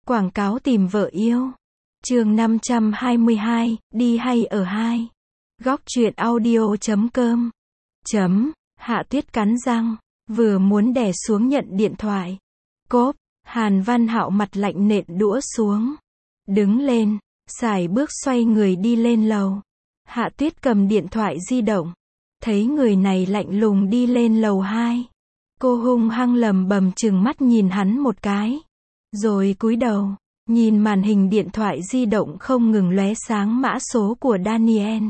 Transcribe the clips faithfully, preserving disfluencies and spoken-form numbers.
Quảng cáo tìm vợ yêu. Chương năm trăm hai mươi hai, đi hay ở hai. Góc truyện audio chấm com. Chấm, Hạ Tuyết cắn răng, vừa muốn đè xuống nhận điện thoại. Cốp, Hàn Văn Hạo mặt lạnh nện đũa xuống. Đứng lên, sải bước xoay người đi lên lầu. Hạ Tuyết cầm điện thoại di động. Thấy người này lạnh lùng đi lên lầu hai. Cô hung hăng lầm bầm chừng mắt nhìn hắn một cái. Rồi cúi đầu, nhìn màn hình điện thoại di động không ngừng lóe sáng mã số của Daniel.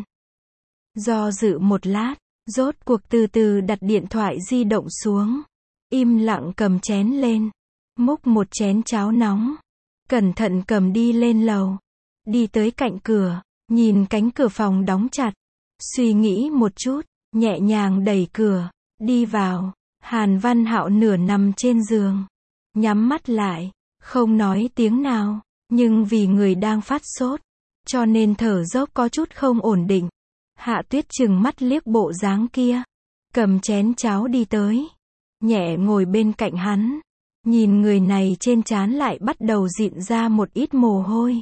Do dự một lát, rốt cuộc từ từ đặt điện thoại di động xuống. Im lặng cầm chén lên. Múc một chén cháo nóng. Cẩn thận cầm đi lên lầu. Đi tới cạnh cửa, nhìn cánh cửa phòng đóng chặt. Suy nghĩ một chút, nhẹ nhàng đẩy cửa, đi vào. Hàn Văn Hạo nửa nằm trên giường. Nhắm mắt lại, không nói tiếng nào. Nhưng vì người đang phát sốt, cho nên thở dốc có chút không ổn định. Hạ Tuyết chừng mắt liếc bộ dáng kia. Cầm chén cháo đi tới. Nhẹ ngồi bên cạnh hắn. Nhìn người này trên trán lại bắt đầu dịn ra một ít mồ hôi.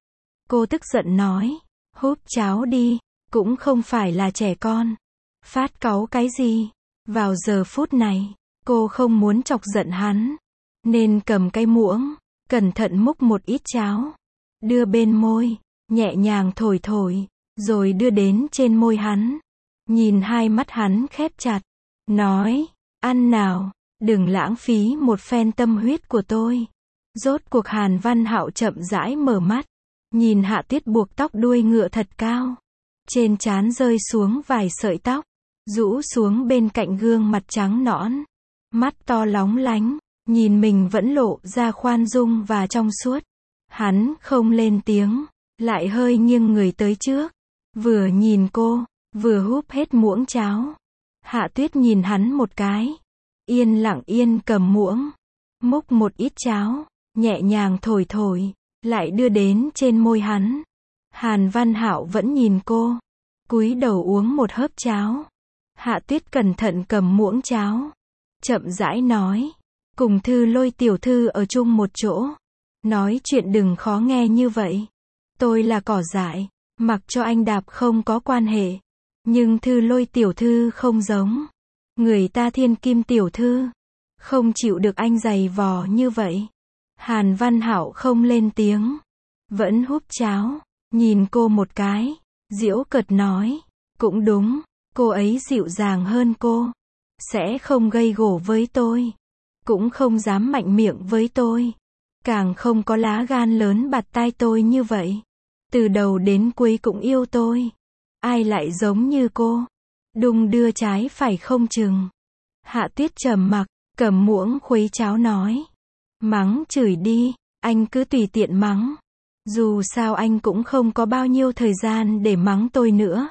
Cô tức giận nói. Húp cháo đi, cũng không phải là trẻ con. Phát cáu cái gì? Vào giờ phút này, cô không muốn chọc giận hắn. Nên cầm cái muỗng, cẩn thận múc một ít cháo. Đưa bên môi, nhẹ nhàng thổi thổi, rồi đưa đến trên môi hắn. Nhìn hai mắt hắn khép chặt. Nói, ăn nào, đừng lãng phí một phen tâm huyết của tôi. Rốt cuộc Hàn Văn Hạo chậm rãi mở mắt. Nhìn Hạ Tuyết buộc tóc đuôi ngựa thật cao. Trên trán rơi xuống vài sợi tóc. Rũ xuống bên cạnh gương mặt trắng nõn. Mắt to lóng lánh. Nhìn mình vẫn lộ ra khoan dung và trong suốt. Hắn không lên tiếng. Lại hơi nghiêng người tới trước. Vừa nhìn cô, vừa húp hết muỗng cháo. Hạ Tuyết nhìn hắn một cái. Yên lặng yên cầm muỗng. Múc một ít cháo. Nhẹ nhàng thổi thổi. Lại đưa đến trên môi hắn. Hàn Văn Hạo vẫn nhìn cô. Cúi đầu uống một hớp cháo. Hạ Tuyết cẩn thận cầm muỗng cháo. Chậm rãi nói. Cùng Thư Lôi tiểu thư ở chung một chỗ. Nói chuyện đừng khó nghe như vậy. Tôi là cỏ dại. Mặc cho anh đạp không có quan hệ. Nhưng Thư Lôi tiểu thư không giống. Người ta thiên kim tiểu thư. Không chịu được anh giày vò như vậy. Hàn Văn Hạo không lên tiếng. Vẫn húp cháo. Nhìn cô một cái. Giễu cợt nói. Cũng đúng. Cô ấy dịu dàng hơn cô. Sẽ không gây gổ với tôi. Cũng không dám mạnh miệng với tôi. Càng không có lá gan lớn bạt tai tôi như vậy. Từ đầu đến cuối cũng yêu tôi. Ai lại giống như cô. Đung đưa trái phải không chừng. Hạ Tuyết trầm mặc, cầm muỗng khuấy cháo nói. Mắng chửi đi, anh cứ tùy tiện mắng. Dù sao anh cũng không có bao nhiêu thời gian để mắng tôi nữa.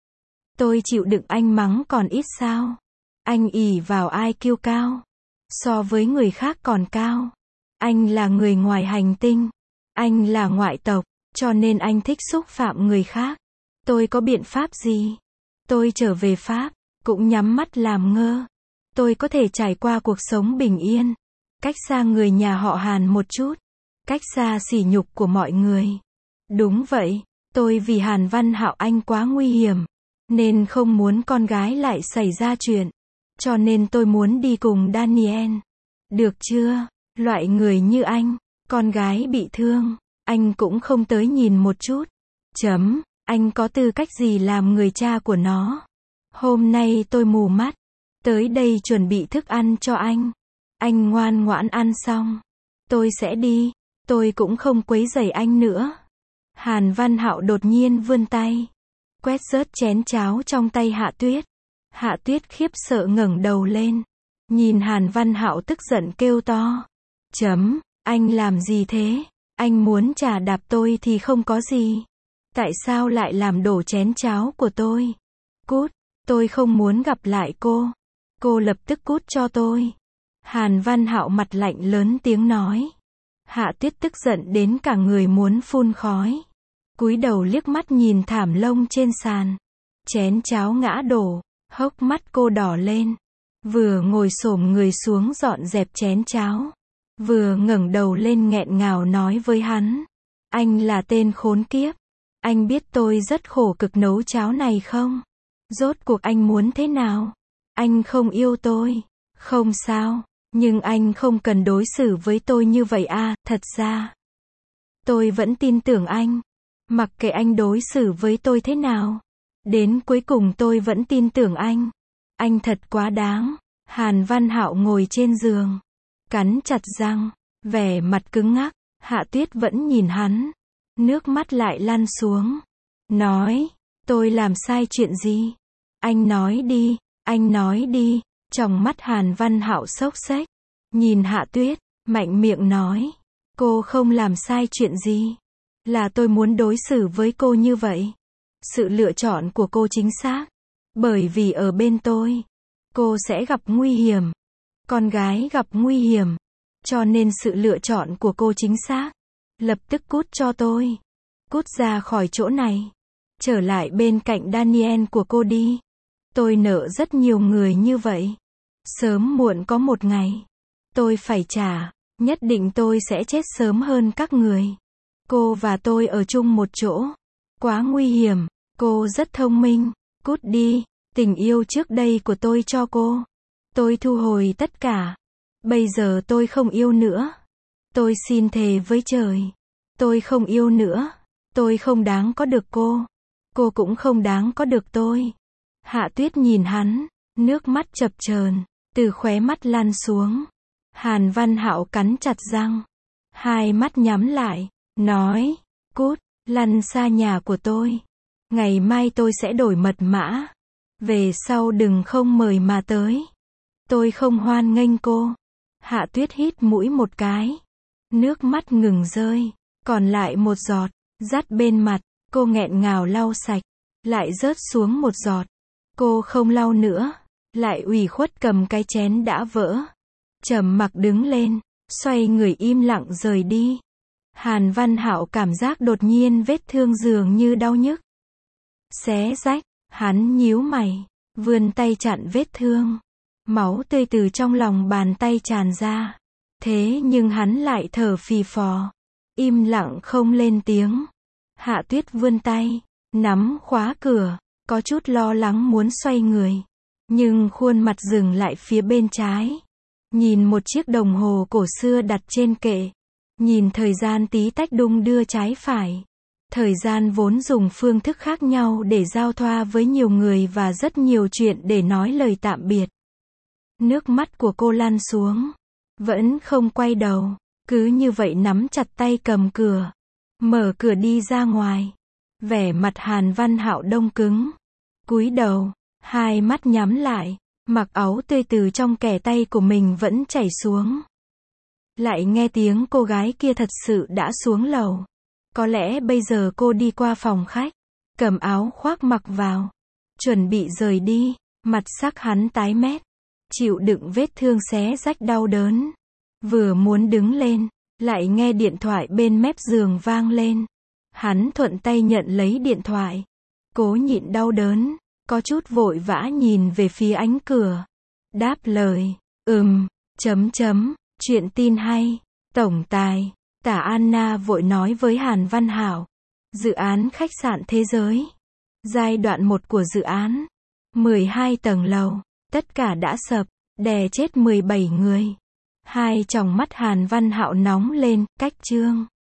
Tôi chịu đựng anh mắng còn ít sao. Anh ỷ vào i kiu cao. So với người khác còn cao. Anh là người ngoài hành tinh. Anh là ngoại tộc. Cho nên anh thích xúc phạm người khác. Tôi có biện pháp gì? Tôi trở về Pháp. Cũng nhắm mắt làm ngơ. Tôi có thể trải qua cuộc sống bình yên. Cách xa người nhà họ Hàn một chút. Cách xa sỉ nhục của mọi người. Đúng vậy. Tôi vì Hàn Văn Hạo anh quá nguy hiểm. Nên không muốn con gái lại xảy ra chuyện. Cho nên tôi muốn đi cùng Daniel. Được chưa? Loại người như anh. Con gái bị thương. Anh cũng không tới nhìn một chút. Chấm. Anh có tư cách gì làm người cha của nó? Hôm nay tôi mù mắt. Tới đây chuẩn bị thức ăn cho anh. Anh ngoan ngoãn ăn xong. Tôi sẽ đi. Tôi cũng không quấy rầy anh nữa. Hàn Văn Hạo đột nhiên vươn tay. Quét rớt chén cháo trong tay Hạ Tuyết. Hạ Tuyết khiếp sợ ngẩng đầu lên. Nhìn Hàn Văn Hạo tức giận kêu to. Chấm. Anh làm gì thế? Anh muốn chà đạp tôi thì không có gì. Tại sao lại làm đổ chén cháo của tôi? Cút. Tôi không muốn gặp lại cô. Cô lập tức cút cho tôi. Hàn Văn Hạo mặt lạnh lớn tiếng nói. Hạ Tuyết tức giận đến cả người muốn phun khói. Cúi đầu liếc mắt nhìn thảm lông trên sàn. Chén cháo ngã đổ. Hốc mắt cô đỏ lên. Vừa ngồi xổm người xuống dọn dẹp chén cháo. vừa ngẩng đầu lên nghẹn ngào nói với hắn. Anh là tên khốn kiếp. Anh biết tôi rất khổ cực nấu cháo này không? Rốt cuộc anh muốn thế nào? Anh không yêu tôi. Không sao, nhưng anh không cần đối xử với tôi như vậy à, thật ra. Tôi vẫn tin tưởng anh. Mặc kệ anh đối xử với tôi thế nào. Đến cuối cùng tôi vẫn tin tưởng anh. Anh thật quá đáng. Hàn Văn Hạo ngồi trên giường. Cắn chặt răng. Vẻ mặt cứng ngắc. Hạ Tuyết vẫn nhìn hắn. Nước mắt lại lăn xuống. Nói. Tôi làm sai chuyện gì? Anh nói đi. Anh nói đi. Trong mắt Hàn Văn Hạo xốc xếch. Nhìn Hạ Tuyết. Mạnh miệng nói. Cô không làm sai chuyện gì. Là tôi muốn đối xử với cô như vậy. Sự lựa chọn của cô chính xác. Bởi vì ở bên tôi, cô sẽ gặp nguy hiểm. Con gái gặp nguy hiểm. Cho nên sự lựa chọn của cô chính xác. Lập tức cút cho tôi. Cút ra khỏi chỗ này. Trở lại bên cạnh Daniel của cô đi. Tôi nợ rất nhiều người như vậy. Sớm muộn có một ngày. Tôi phải trả. Nhất định tôi sẽ chết sớm hơn các người. Cô và tôi ở chung một chỗ. Quá nguy hiểm. Cô rất thông minh. Cút đi. Tình yêu trước đây của tôi cho cô. Tôi thu hồi tất cả. Bây giờ tôi không yêu nữa. Tôi xin thề với trời. Tôi không yêu nữa. Tôi không đáng có được cô. Cô cũng không đáng có được tôi. Hạ Tuyết nhìn hắn. Nước mắt chập chờn từ khóe mắt lan xuống. Hàn Văn Hạo cắn chặt răng. Hai mắt nhắm lại. Nói. Cút. Lăn xa nhà của tôi. Ngày mai tôi sẽ đổi mật mã. Về sau đừng không mời mà tới. Tôi không hoan nghênh cô. Hạ Tuyết hít mũi một cái. Nước mắt ngừng rơi. Còn lại một giọt. Dắt bên mặt. Cô nghẹn ngào lau sạch. Lại rớt xuống một giọt. Cô không lau nữa. Lại ủy khuất cầm cái chén đã vỡ. Trầm mặc đứng lên. Xoay người im lặng rời đi. Hàn Văn Hạo cảm giác đột nhiên vết thương dường như đau nhức. Xé rách. Hắn nhíu mày. Vươn tay chặn vết thương. Máu tươi từ trong lòng bàn tay tràn ra. Thế nhưng hắn lại thở phì phò. Im lặng không lên tiếng. Hạ Tuyết vươn tay. Nắm khóa cửa. Có chút lo lắng muốn xoay người. Nhưng khuôn mặt dừng lại phía bên trái. Nhìn một chiếc đồng hồ cổ xưa đặt trên kệ. Nhìn thời gian tí tách đung đưa trái phải. Thời gian vốn dùng phương thức khác nhau để giao thoa với nhiều người và rất nhiều chuyện để nói lời tạm biệt. Nước mắt của cô lăn xuống. Vẫn không quay đầu. Cứ như vậy nắm chặt tay cầm cửa. Mở cửa đi ra ngoài. Vẻ mặt Hàn Văn Hạo đông cứng. Cúi đầu. Hai mắt nhắm lại. Mặc áo tươi từ trong kẻ tay của mình vẫn chảy xuống. Lại nghe tiếng cô gái kia thật sự đã xuống lầu. Có lẽ bây giờ cô đi qua phòng khách. Cầm áo khoác mặc vào. Chuẩn bị rời đi. Mặt sắc hắn tái mét. Chịu đựng vết thương xé rách đau đớn. Vừa muốn đứng lên. Lại nghe điện thoại bên mép giường vang lên. Hắn thuận tay nhận lấy điện thoại. Cố nhịn đau đớn. Có chút vội vã nhìn về phía ánh cửa. Đáp lời. Ừm. Chấm chấm. Chuyện tin hay. Tổng tài. Tả Anna vội nói với Hàn Văn Hạo. Dự án khách sạn thế giới. Giai đoạn một của dự án. mười hai tầng lầu. Tất cả đã sập. Đè chết mười bảy người. Hai tròng mắt Hàn Văn Hạo nóng lên. Cách chương.